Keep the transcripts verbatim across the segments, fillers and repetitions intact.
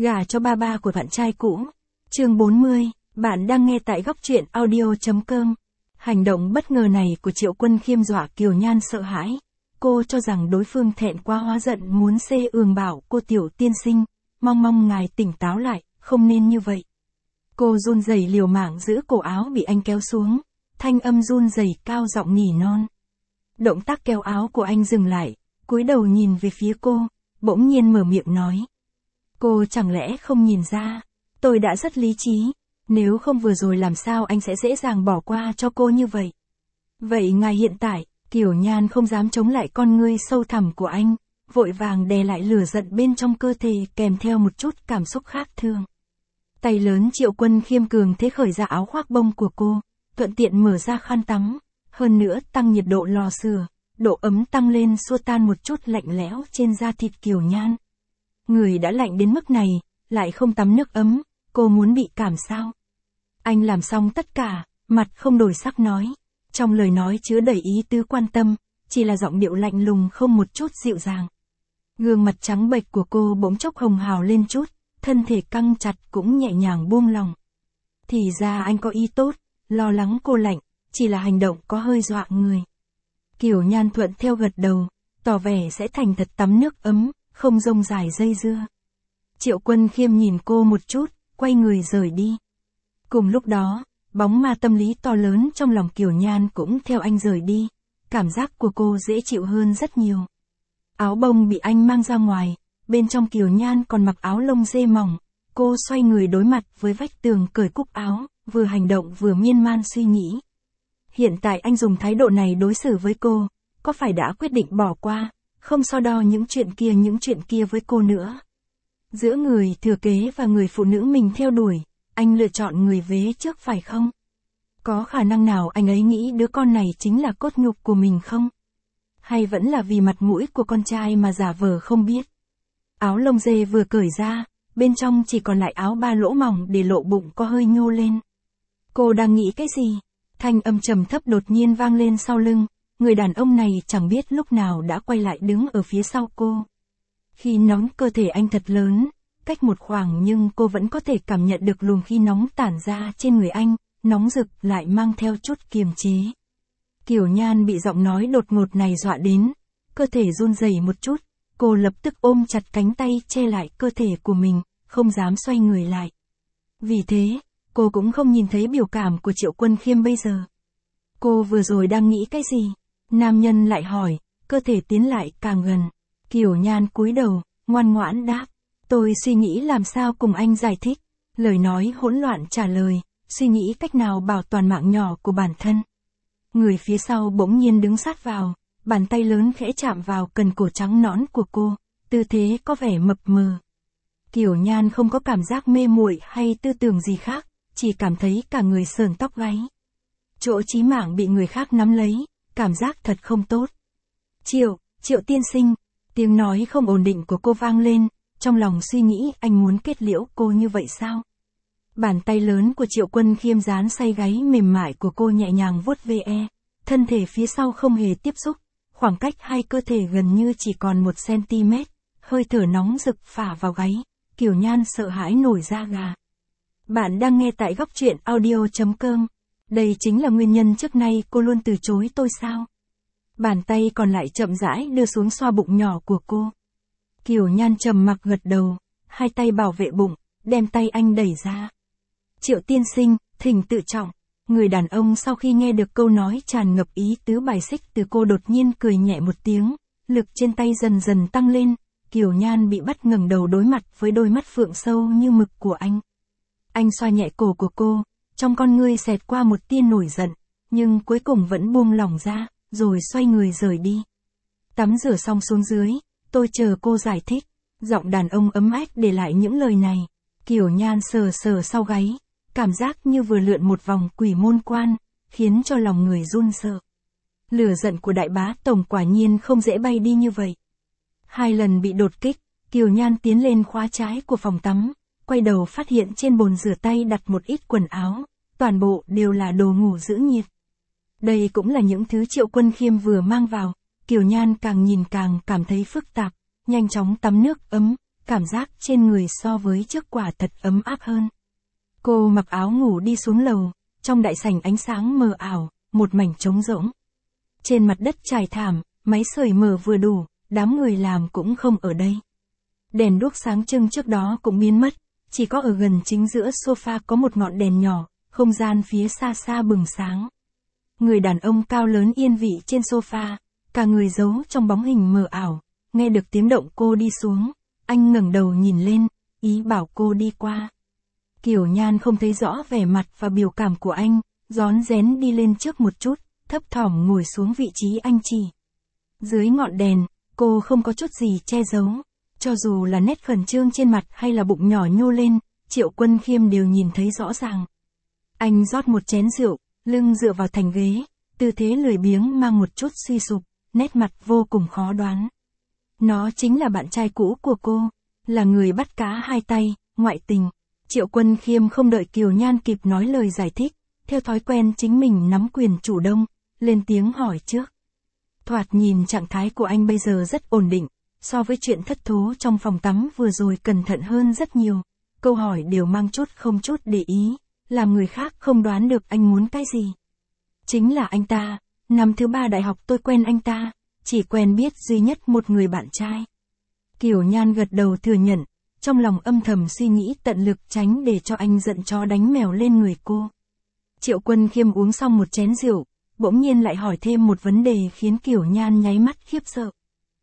Gả cho ba ba của bạn trai cũ. Chương bốn mươi, bạn đang nghe tại góc truyện audio.com. Hành động bất ngờ này của Triệu Quân Khiêm dọa Kiều Nhan sợ hãi. Cô cho rằng đối phương thẹn quá hóa giận muốn xê ương bảo cô tiểu tiên sinh, mong mong ngài tỉnh táo lại, không nên như vậy. Cô run rẩy liều mạng giữ cổ áo bị anh kéo xuống, thanh âm run rẩy cao giọng nỉ non. Động tác kéo áo của anh dừng lại, cúi đầu nhìn về phía cô, bỗng nhiên mở miệng nói. Cô chẳng lẽ không nhìn ra, tôi đã rất lý trí, nếu không vừa rồi làm sao anh sẽ dễ dàng bỏ qua cho cô như vậy. Vậy ngài hiện tại, Kiều Nhan không dám chống lại con ngươi sâu thẳm của anh, vội vàng đè lại lửa giận bên trong cơ thể kèm theo một chút cảm xúc khác thường. Tay lớn Triệu Quân Khiêm cường thế khởi ra áo khoác bông của cô, thuận tiện mở ra khăn tắm, hơn nữa tăng nhiệt độ lò sưởi, độ ấm tăng lên xua tan một chút lạnh lẽo trên da thịt Kiều Nhan. Người đã lạnh đến mức này, lại không tắm nước ấm, cô muốn bị cảm sao? Anh làm xong tất cả, mặt không đổi sắc nói, trong lời nói chứa đầy ý tứ quan tâm, chỉ là giọng điệu lạnh lùng không một chút dịu dàng. Gương mặt trắng bệch của cô bỗng chốc hồng hào lên chút, thân thể căng chặt cũng nhẹ nhàng buông lòng. Thì ra anh có ý tốt, lo lắng cô lạnh, chỉ là hành động có hơi dọa người. Kiều Nhan thuận theo gật đầu, tỏ vẻ sẽ thành thật tắm nước ấm, không rông dài dây dưa. Triệu Quân Khiêm nhìn cô một chút, quay người rời đi. Cùng lúc đó, bóng ma tâm lý to lớn trong lòng Kiều Nhan cũng theo anh rời đi, cảm giác của cô dễ chịu hơn rất nhiều. Áo bông bị anh mang ra ngoài, bên trong Kiều Nhan còn mặc áo lông dê mỏng, cô xoay người đối mặt với vách tường cởi cúc áo, vừa hành động vừa miên man suy nghĩ. Hiện tại anh dùng thái độ này đối xử với cô, có phải đã quyết định bỏ qua, không so đo những chuyện kia những chuyện kia với cô nữa. Giữa người thừa kế và người phụ nữ mình theo đuổi, anh lựa chọn người vế trước phải không? Có khả năng nào anh ấy nghĩ đứa con này chính là cốt nhục của mình không? Hay vẫn là vì mặt mũi của con trai mà giả vờ không biết? Áo lông dê vừa cởi ra, bên trong chỉ còn lại áo ba lỗ mỏng để lộ bụng có hơi nhô lên. Cô đang nghĩ cái gì? Thanh âm trầm thấp đột nhiên vang lên sau lưng, người đàn ông này chẳng biết lúc nào đã quay lại đứng ở phía sau cô. Khi nóng cơ thể anh thật lớn, cách một khoảng nhưng cô vẫn có thể cảm nhận được luồng khí nóng tản ra trên người anh, nóng rực lại mang theo chút kiềm chế. Kiều Nhan bị giọng nói đột ngột này dọa đến, cơ thể run rẩy một chút, cô lập tức ôm chặt cánh tay che lại cơ thể của mình, không dám xoay người lại. Vì thế, cô cũng không nhìn thấy biểu cảm của Triệu Quân Khiêm bây giờ. Cô vừa rồi đang nghĩ cái gì? Nam nhân lại hỏi, cơ thể tiến lại càng gần. Kiều Nhan cúi đầu, ngoan ngoãn đáp. Tôi suy nghĩ làm sao cùng anh giải thích. Lời nói hỗn loạn trả lời, suy nghĩ cách nào bảo toàn mạng nhỏ của bản thân. Người phía sau bỗng nhiên đứng sát vào, bàn tay lớn khẽ chạm vào cần cổ trắng nõn của cô, tư thế có vẻ mập mờ. Kiều Nhan không có cảm giác mê muội hay tư tưởng gì khác, chỉ cảm thấy cả người sờn tóc gáy. Chỗ chí mạng bị người khác nắm lấy, cảm giác thật không tốt. Triệu, Triệu tiên sinh, tiếng nói không ổn định của cô vang lên, trong lòng suy nghĩ anh muốn kết liễu cô như vậy sao? Bàn tay lớn của Triệu Quân Khiêm dán say gáy mềm mại của cô nhẹ nhàng vuốt ve, thân thể phía sau không hề tiếp xúc, khoảng cách hai cơ thể gần như chỉ còn một xăng-ti-mét, hơi thở nóng rực phả vào gáy, Kiều Nhan sợ hãi nổi da gà. Bạn đang nghe tại góc truyện audio.com. Đây chính là nguyên nhân trước nay cô luôn từ chối tôi sao? Bàn tay còn lại chậm rãi đưa xuống xoa bụng nhỏ của cô. Kiều Nhan trầm mặc gật đầu, hai tay bảo vệ bụng, đem tay anh đẩy ra. Triệu tiên sinh, thỉnh tự trọng. Người đàn ông sau khi nghe được câu nói tràn ngập ý tứ bài xích từ cô đột nhiên cười nhẹ một tiếng, lực trên tay dần dần tăng lên, Kiều Nhan bị bắt ngẩng đầu đối mặt với đôi mắt phượng sâu như mực của anh. Anh xoa nhẹ cổ của cô, trong con ngươi xẹt qua một tia nổi giận, nhưng cuối cùng vẫn buông lỏng ra, rồi xoay người rời đi. Tắm rửa xong xuống dưới, tôi chờ cô giải thích. Giọng đàn ông ấm ách để lại những lời này. Kiều Nhan sờ sờ sau gáy, cảm giác như vừa lượn một vòng quỷ môn quan, khiến cho lòng người run sợ. Lửa giận của đại bá tổng quả nhiên không dễ bay đi như vậy. Hai lần bị đột kích, Kiều Nhan tiến lên khóa trái của phòng tắm, quay đầu phát hiện trên bồn rửa tay đặt một ít quần áo, toàn bộ đều là đồ ngủ giữ nhiệt. Đây cũng là những thứ Triệu Quân Khiêm vừa mang vào, Kiều Nhan càng nhìn càng cảm thấy phức tạp, nhanh chóng tắm nước ấm, cảm giác trên người so với trước quả thật ấm áp hơn. Cô mặc áo ngủ đi xuống lầu, trong đại sảnh ánh sáng mờ ảo, một mảnh trống rỗng. Trên mặt đất trải thảm, máy sưởi mở vừa đủ, đám người làm cũng không ở đây. Đèn đuốc sáng trưng trước đó cũng biến mất, chỉ có ở gần chính giữa sofa có một ngọn đèn nhỏ, không gian phía xa xa bừng sáng. Người đàn ông cao lớn yên vị trên sofa, cả người giấu trong bóng hình mờ ảo, nghe được tiếng động cô đi xuống, anh ngẩng đầu nhìn lên, ý bảo cô đi qua. Kiều Nhan không thấy rõ vẻ mặt và biểu cảm của anh, rón rén đi lên trước một chút, thấp thỏm ngồi xuống vị trí anh chỉ. Dưới ngọn đèn, cô không có chút gì che giấu, cho dù là nét khẩn trương trên mặt hay là bụng nhỏ nhô lên, Triệu Quân Khiêm đều nhìn thấy rõ ràng. Anh rót một chén rượu, lưng dựa vào thành ghế, tư thế lười biếng mang một chút suy sụp, nét mặt vô cùng khó đoán. Nó chính là bạn trai cũ của cô, là người bắt cá hai tay, ngoại tình. Triệu Quân Khiêm không đợi Kiều Nhan kịp nói lời giải thích, theo thói quen chính mình nắm quyền chủ động, lên tiếng hỏi trước. Thoạt nhìn trạng thái của anh bây giờ rất ổn định, so với chuyện thất thố trong phòng tắm vừa rồi cẩn thận hơn rất nhiều, câu hỏi đều mang chút không chút để ý, làm người khác không đoán được anh muốn cái gì. Chính là anh ta, năm thứ ba đại học tôi quen anh ta, chỉ quen biết duy nhất một người bạn trai. Kiều Nhan gật đầu thừa nhận, trong lòng âm thầm suy nghĩ tận lực tránh để cho anh giận chó đánh mèo lên người cô. Triệu Quân Khiêm uống xong một chén rượu, bỗng nhiên lại hỏi thêm một vấn đề khiến Kiều Nhan nháy mắt khiếp sợ.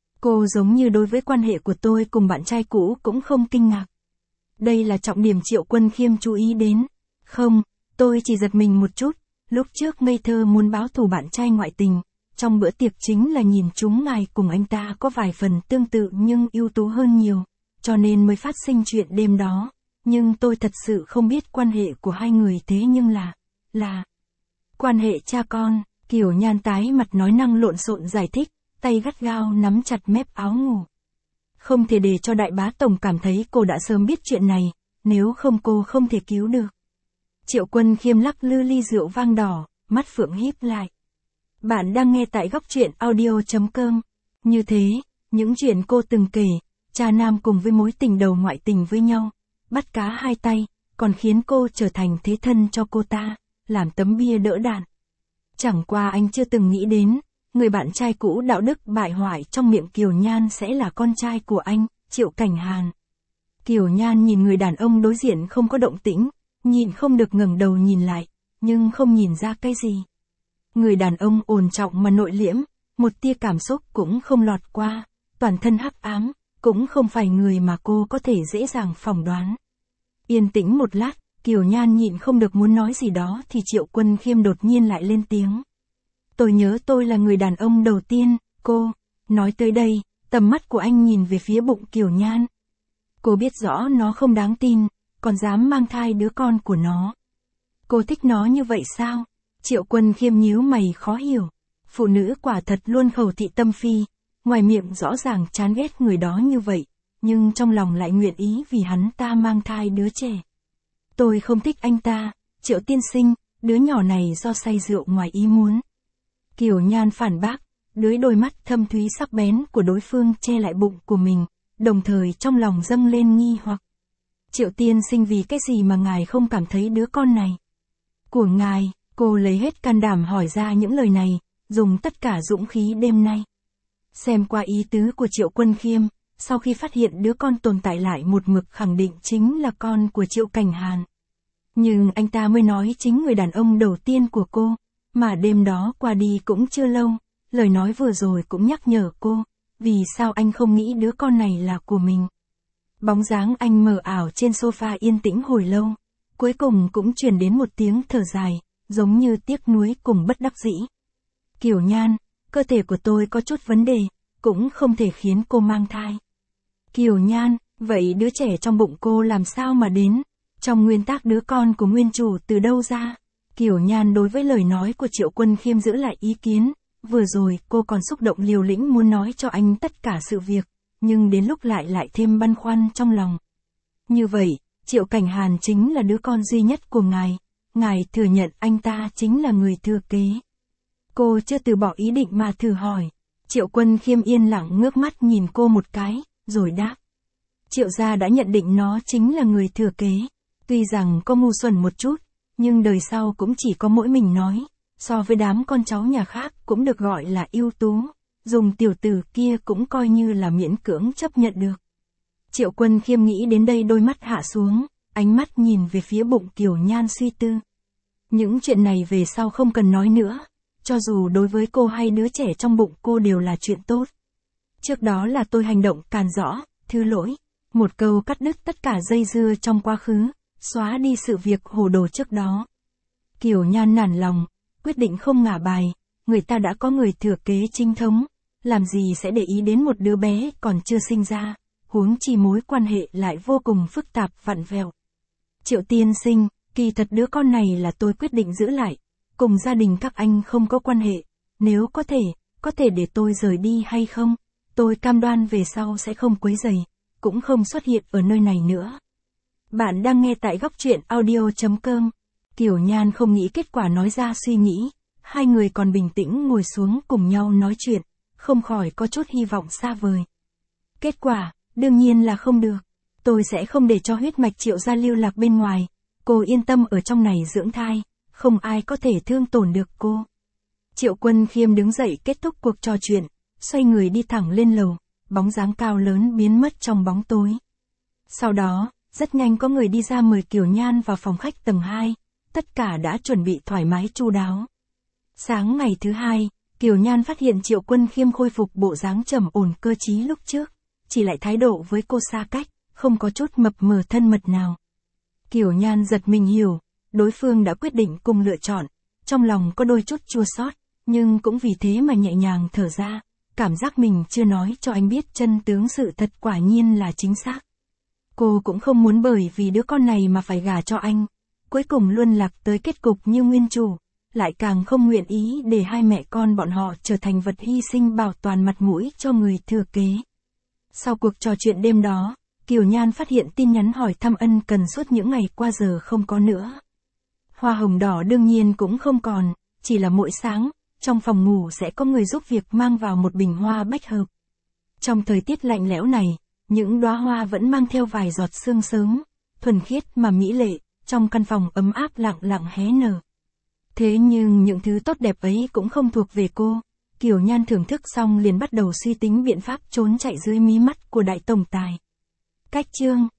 Cô giống như đối với quan hệ của tôi cùng bạn trai cũ cũng không kinh ngạc. Đây là trọng điểm Triệu Quân Khiêm chú ý đến. Không, tôi chỉ giật mình một chút, lúc trước ngây thơ muốn báo thù bạn trai ngoại tình, trong bữa tiệc chính là nhìn chúng ngài cùng anh ta có vài phần tương tự nhưng ưu tú hơn nhiều, cho nên mới phát sinh chuyện đêm đó, nhưng tôi thật sự không biết quan hệ của hai người thế nhưng là, là quan hệ cha con. Kiều Nhan tái mặt nói năng lộn xộn giải thích, tay gắt gao nắm chặt mép áo ngủ. Không thể để cho đại bá tổng cảm thấy cô đã sớm biết chuyện này, nếu không cô không thể cứu được. Triệu Quân Khiêm lắc lư ly rượu vang đỏ, mắt phượng híp lại. Bạn đang nghe tại góc truyện audio chấm com. Như thế, những chuyện cô từng kể, cha nam cùng với mối tình đầu ngoại tình với nhau, bắt cá hai tay, còn khiến cô trở thành thế thân cho cô ta, làm tấm bia đỡ đạn. Chẳng qua anh chưa từng nghĩ đến, người bạn trai cũ đạo đức bại hoại trong miệng Kiều Nhan sẽ là con trai của anh, Triệu Cảnh Hàn. Kiều Nhan nhìn người đàn ông đối diện không có động tĩnh, nhìn không được ngẩng đầu nhìn lại, nhưng không nhìn ra cái gì. Người đàn ông ổn trọng mà nội liễm, một tia cảm xúc cũng không lọt qua, toàn thân hắc ám, cũng không phải người mà cô có thể dễ dàng phỏng đoán. Yên tĩnh một lát, Kiều Nhan nhịn không được muốn nói gì đó thì Triệu Quân Khiêm đột nhiên lại lên tiếng. Tôi nhớ tôi là người đàn ông đầu tiên, cô. Nói tới đây, tầm mắt của anh nhìn về phía bụng Kiều Nhan. Cô biết rõ nó không đáng tin, còn dám mang thai đứa con của nó. Cô thích nó như vậy sao? Triệu Quân Khiêm nhíu mày khó hiểu. Phụ nữ quả thật luôn khẩu thị tâm phi, ngoài miệng rõ ràng chán ghét người đó như vậy, nhưng trong lòng lại nguyện ý vì hắn ta mang thai đứa trẻ. Tôi không thích anh ta, Triệu tiên sinh, đứa nhỏ này do say rượu ngoài ý muốn. Kiều Nhan phản bác, dưới đôi mắt thâm thúy sắc bén của đối phương che lại bụng của mình, đồng thời trong lòng dâng lên nghi hoặc. Triệu tiên sinh vì cái gì mà ngài không cảm thấy đứa con này? Của ngài, cô lấy hết can đảm hỏi ra những lời này, dùng tất cả dũng khí đêm nay. Xem qua ý tứ của Triệu Quân Khiêm, sau khi phát hiện đứa con tồn tại lại một mực khẳng định chính là con của Triệu Cảnh Hàn. Nhưng anh ta mới nói chính người đàn ông đầu tiên của cô, mà đêm đó qua đi cũng chưa lâu, lời nói vừa rồi cũng nhắc nhở cô, vì sao anh không nghĩ đứa con này là của mình. Bóng dáng anh mờ ảo trên sofa yên tĩnh hồi lâu, cuối cùng cũng truyền đến một tiếng thở dài, giống như tiếc nuối cùng bất đắc dĩ. Kiều Nhan, cơ thể của tôi có chút vấn đề, cũng không thể khiến cô mang thai. Kiều Nhan, vậy đứa trẻ trong bụng cô làm sao mà đến? Trong nguyên tắc đứa con của nguyên chủ từ đâu ra? Kiều Nhan đối với lời nói của Triệu Quân Khiêm giữ lại ý kiến, vừa rồi cô còn xúc động liều lĩnh muốn nói cho anh tất cả sự việc, nhưng đến lúc lại lại thêm băn khoăn trong lòng. Như vậy, Triệu Cảnh Hàn chính là đứa con duy nhất của ngài, ngài thừa nhận anh ta chính là người thừa kế. Cô chưa từ bỏ ý định mà thử hỏi. Triệu Quân Khiêm yên lặng ngước mắt nhìn cô một cái, rồi đáp. Triệu gia đã nhận định nó chính là người thừa kế. Tuy rằng có ngu xuẩn một chút, nhưng đời sau cũng chỉ có mỗi mình nói, so với đám con cháu nhà khác cũng được gọi là ưu tú, dùng tiểu tử kia cũng coi như là miễn cưỡng chấp nhận được. Triệu Quân Khiêm nghĩ đến đây đôi mắt hạ xuống, ánh mắt nhìn về phía bụng Kiều Nhan suy tư. Những chuyện này về sau không cần nói nữa, cho dù đối với cô hay đứa trẻ trong bụng cô đều là chuyện tốt. Trước đó là tôi hành động càn rỡ, thứ lỗi. Một câu cắt đứt tất cả dây dưa trong quá khứ, xóa đi sự việc hồ đồ trước đó. Kiều Nhan nản lòng, quyết định không ngả bài, người ta đã có người thừa kế chính thống, làm gì sẽ để ý đến một đứa bé còn chưa sinh ra, huống chi mối quan hệ lại vô cùng phức tạp vặn vẹo. Triệu tiên sinh, kỳ thật đứa con này là tôi quyết định giữ lại, cùng gia đình các anh không có quan hệ, nếu có thể, có thể để tôi rời đi hay không, tôi cam đoan về sau sẽ không quấy rầy, cũng không xuất hiện ở nơi này nữa. Bạn đang nghe tại góc truyện audio chấm com. Kiều Nhan không nghĩ kết quả nói ra suy nghĩ, hai người còn bình tĩnh ngồi xuống cùng nhau nói chuyện, không khỏi có chút hy vọng xa vời. Kết quả, đương nhiên là không được. Tôi sẽ không để cho huyết mạch Triệu gia lưu lạc bên ngoài, cô yên tâm ở trong này dưỡng thai, không ai có thể thương tổn được cô. Triệu Quân Khiêm đứng dậy kết thúc cuộc trò chuyện, xoay người đi thẳng lên lầu, bóng dáng cao lớn biến mất trong bóng tối. Sau đó, rất nhanh có người đi ra mời Kiều Nhan vào phòng khách tầng hai, tất cả đã chuẩn bị thoải mái chu đáo. Sáng ngày thứ hai, Kiều Nhan phát hiện Triệu Quân Khiêm khôi phục bộ dáng trầm ổn cơ trí lúc trước, chỉ lại thái độ với cô xa cách, không có chút mập mờ thân mật nào. Kiều Nhan giật mình hiểu, đối phương đã quyết định cùng lựa chọn, trong lòng có đôi chút chua xót, nhưng cũng vì thế mà nhẹ nhàng thở ra, cảm giác mình chưa nói cho anh biết chân tướng sự thật quả nhiên là chính xác. Cô cũng không muốn bởi vì đứa con này mà phải gả cho anh, cuối cùng luôn lạc tới kết cục như nguyên chủ, lại càng không nguyện ý để hai mẹ con bọn họ trở thành vật hy sinh bảo toàn mặt mũi cho người thừa kế. Sau cuộc trò chuyện đêm đó, Kiều Nhan phát hiện tin nhắn hỏi thăm ân cần suốt những ngày qua giờ không có nữa. Hoa hồng đỏ đương nhiên cũng không còn, chỉ là mỗi sáng, trong phòng ngủ sẽ có người giúp việc mang vào một bình hoa bách hợp. Trong thời tiết lạnh lẽo này, những đóa hoa vẫn mang theo vài giọt sương sớm, thuần khiết mà mỹ lệ, trong căn phòng ấm áp lặng lặng hé nở. Thế nhưng những thứ tốt đẹp ấy cũng không thuộc về cô. Kiều Nhan thưởng thức xong liền bắt đầu suy tính biện pháp trốn chạy dưới mí mắt của đại tổng tài. Cách chương